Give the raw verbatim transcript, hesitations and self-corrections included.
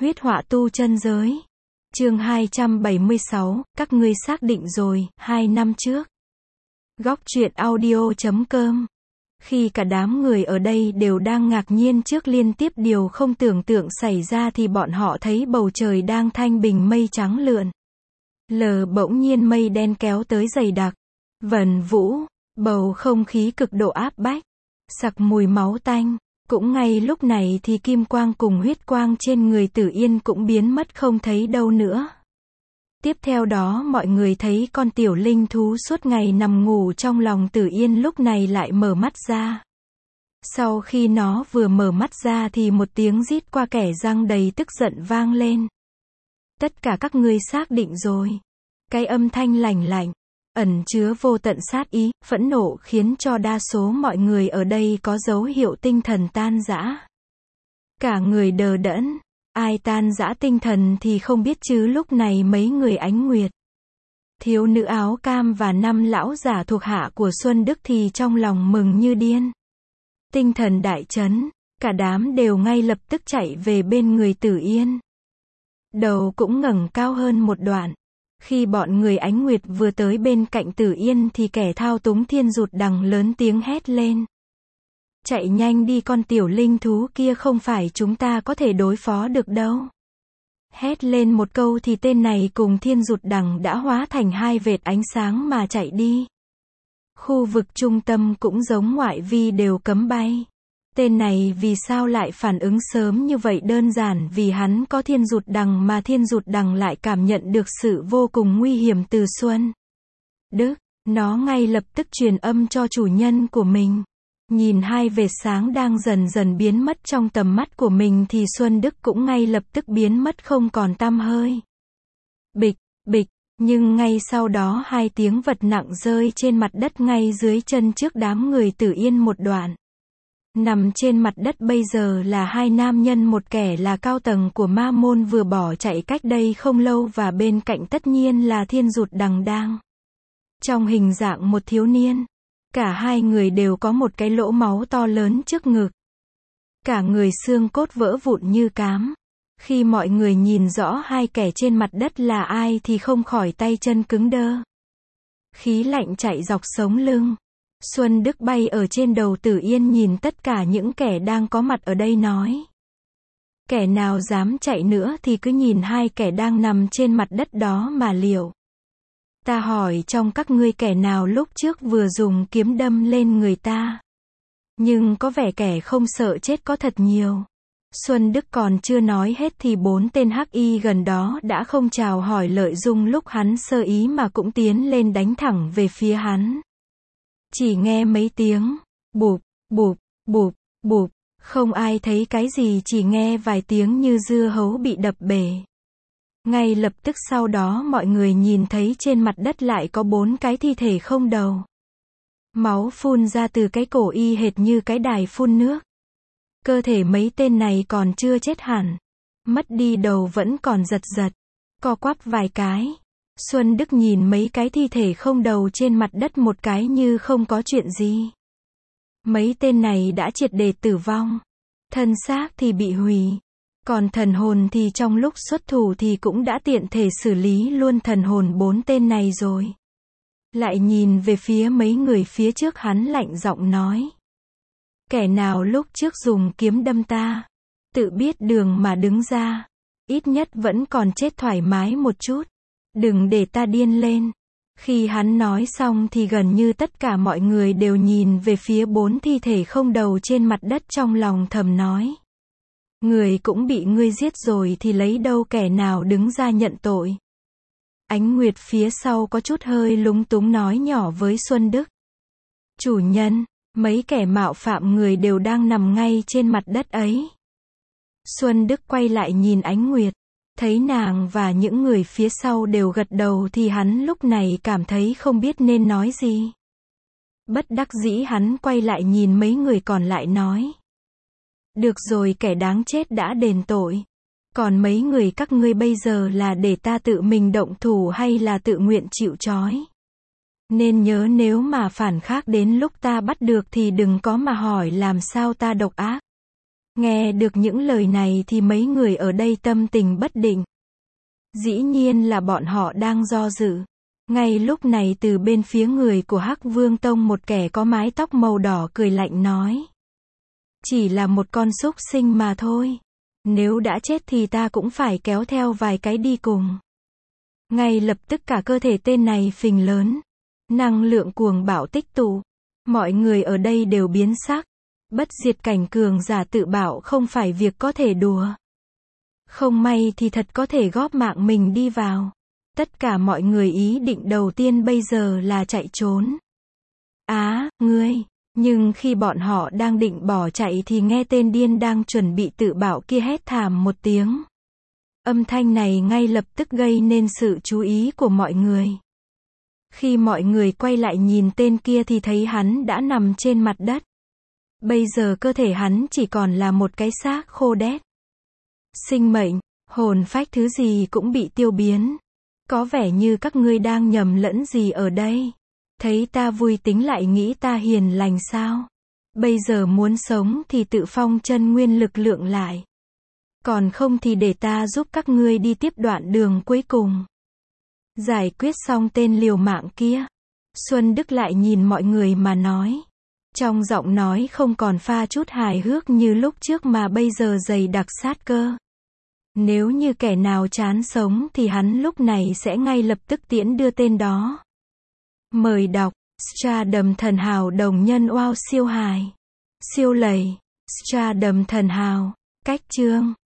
Huyết họa tu chân giới. Chương hai trăm bảy mươi sáu, các ngươi xác định rồi, hai năm trước. Góc truyện audio chấm com. Khi cả đám người ở đây đều đang ngạc nhiên trước liên tiếp điều không tưởng tượng xảy ra thì bọn họ thấy bầu trời đang thanh bình mây trắng lượn. Lờ bỗng nhiên mây đen kéo tới dày đặc. Vần vũ, bầu không khí cực độ áp bách. Sặc mùi máu tanh. Cũng ngay lúc này thì kim quang cùng huyết quang trên người Tử Yên cũng biến mất không thấy đâu nữa. Tiếp theo đó mọi người thấy con tiểu linh thú suốt ngày nằm ngủ trong lòng Tử Yên lúc này lại mở mắt ra. Sau khi nó vừa mở mắt ra thì một tiếng rít qua kẻ răng đầy tức giận vang lên. Tất cả các ngươi xác định rồi. Cái âm thanh lạnh lạnh, ẩn chứa vô tận sát ý, phẫn nộ khiến cho đa số mọi người ở đây có dấu hiệu tinh thần tan rã. Cả người đờ đẫn, ai tan rã tinh thần thì không biết chứ lúc này mấy người Ánh Nguyệt, thiếu nữ áo cam và năm lão giả thuộc hạ của Xuân Đức thì trong lòng mừng như điên. Tinh thần đại chấn, cả đám đều ngay lập tức chạy về bên người Tử Yên. Đầu cũng ngẩng cao hơn một đoạn. Khi bọn người Ánh Nguyệt vừa tới bên cạnh Tử Yên thì kẻ thao túng thiên rụt đằng lớn tiếng hét lên. Chạy nhanh đi, con tiểu linh thú kia không phải chúng ta có thể đối phó được đâu. Hét lên một câu thì tên này cùng thiên rụt đằng đã hóa thành hai vệt ánh sáng mà chạy đi. Khu vực trung tâm cũng giống ngoại vi đều cấm bay. Tên này vì sao lại phản ứng sớm như vậy? Đơn giản vì hắn có thiên rụt đằng mà thiên rụt đằng lại cảm nhận được sự vô cùng nguy hiểm từ Xuân Đức. Nó ngay lập tức truyền âm cho chủ nhân của mình. Nhìn hai vệt sáng đang dần dần biến mất trong tầm mắt của mình thì Xuân Đức cũng ngay lập tức biến mất không còn tăm hơi. Bịch, bịch, nhưng ngay sau đó hai tiếng vật nặng rơi trên mặt đất ngay dưới chân trước đám người Tử Yên một đoạn. Nằm trên mặt đất bây giờ là hai nam nhân, một kẻ là cao tầng của ma môn vừa bỏ chạy cách đây không lâu và bên cạnh tất nhiên là thiên rụt đằng đang trong hình dạng một thiếu niên. Cả hai người đều có một cái lỗ máu to lớn trước ngực. Cả người xương cốt vỡ vụn như cám. Khi mọi người nhìn rõ hai kẻ trên mặt đất là ai thì không khỏi tay chân cứng đơ. Khí lạnh chạy dọc sống lưng. Xuân Đức bay ở trên đầu Tử Yên nhìn tất cả những kẻ đang có mặt ở đây nói. Kẻ nào dám chạy nữa thì cứ nhìn hai kẻ đang nằm trên mặt đất đó mà liệu. Ta hỏi trong các ngươi kẻ nào lúc trước vừa dùng kiếm đâm lên người ta. Nhưng có vẻ kẻ không sợ chết có thật nhiều. Xuân Đức còn chưa nói hết thì bốn tên hắc y gần đó đã không chào hỏi Lợi Dung lúc hắn sơ ý mà cũng tiến lên đánh thẳng về phía hắn. Chỉ nghe mấy tiếng, bụp, bụp, bụp, bụp, không ai thấy cái gì, chỉ nghe vài tiếng như dưa hấu bị đập bể. Ngay lập tức sau đó mọi người nhìn thấy trên mặt đất lại có bốn cái thi thể không đầu. Máu phun ra từ cái cổ y hệt như cái đài phun nước. Cơ thể mấy tên này còn chưa chết hẳn. Mất đi đầu vẫn còn giật giật, co quắp vài cái. Xuân Đức nhìn mấy cái thi thể không đầu trên mặt đất một cái như không có chuyện gì. Mấy tên này đã triệt để tử vong. Thân xác thì bị hủy. Còn thần hồn thì trong lúc xuất thủ thì cũng đã tiện thể xử lý luôn thần hồn bốn tên này rồi. Lại nhìn về phía mấy người phía trước hắn lạnh giọng nói. Kẻ nào lúc trước dùng kiếm đâm ta, tự biết đường mà đứng ra. Ít nhất vẫn còn chết thoải mái một chút. Đừng để ta điên lên. Khi hắn nói xong thì gần như tất cả mọi người đều nhìn về phía bốn thi thể không đầu trên mặt đất trong lòng thầm nói. Người cũng bị ngươi giết rồi thì lấy đâu kẻ nào đứng ra nhận tội. Ánh Nguyệt phía sau có chút hơi lúng túng nói nhỏ với Xuân Đức. Chủ nhân, mấy kẻ mạo phạm người đều đang nằm ngay trên mặt đất ấy. Xuân Đức quay lại nhìn Ánh Nguyệt. Thấy nàng và những người phía sau đều gật đầu thì hắn lúc này cảm thấy không biết nên nói gì. Bất đắc dĩ hắn quay lại nhìn mấy người còn lại nói. Được rồi, kẻ đáng chết đã đền tội. Còn mấy người các ngươi bây giờ là để ta tự mình động thủ hay là tự nguyện chịu trói? Nên nhớ nếu mà phản khác đến lúc ta bắt được thì đừng có mà hỏi làm sao ta độc ác. Nghe được những lời này thì mấy người ở đây tâm tình bất định. Dĩ nhiên là bọn họ đang do dự. Ngay lúc này từ bên phía người của Hắc Vương Tông một kẻ có mái tóc màu đỏ cười lạnh nói. Chỉ là một con súc sinh mà thôi. Nếu đã chết thì ta cũng phải kéo theo vài cái đi cùng. Ngay lập tức cả cơ thể tên này phình lớn. Năng lượng cuồng bạo tích tụ. Mọi người ở đây đều biến sắc. Bất diệt cảnh cường giả tự bảo không phải việc có thể đùa. Không may thì thật có thể góp mạng mình đi vào. Tất cả mọi người ý định đầu tiên bây giờ là chạy trốn. Á, ngươi. Nhưng khi bọn họ đang định bỏ chạy thì nghe tên điên đang chuẩn bị tự bảo kia hét thảm một tiếng. Âm thanh này ngay lập tức gây nên sự chú ý của mọi người. Khi mọi người quay lại nhìn tên kia thì thấy hắn đã nằm trên mặt đất. Bây giờ cơ thể hắn chỉ còn là một cái xác khô đét. Sinh mệnh, hồn phách thứ gì cũng bị tiêu biến. Có vẻ như các ngươi đang nhầm lẫn gì ở đây. Thấy ta vui tính lại nghĩ ta hiền lành sao? Bây giờ muốn sống thì tự phong chân nguyên lực lượng lại. Còn không thì để ta giúp các ngươi đi tiếp đoạn đường cuối cùng. Giải quyết xong tên liều mạng kia. Xuân Đức lại nhìn mọi người mà nói. Trong giọng nói không còn pha chút hài hước như lúc trước mà bây giờ dày đặc sát cơ. Nếu như kẻ nào chán sống thì hắn lúc này sẽ ngay lập tức tiễn đưa tên đó. Mời đọc, Stardom thần hào đồng nhân wow siêu hài. Siêu lầy, Stardom thần hào, cách chương.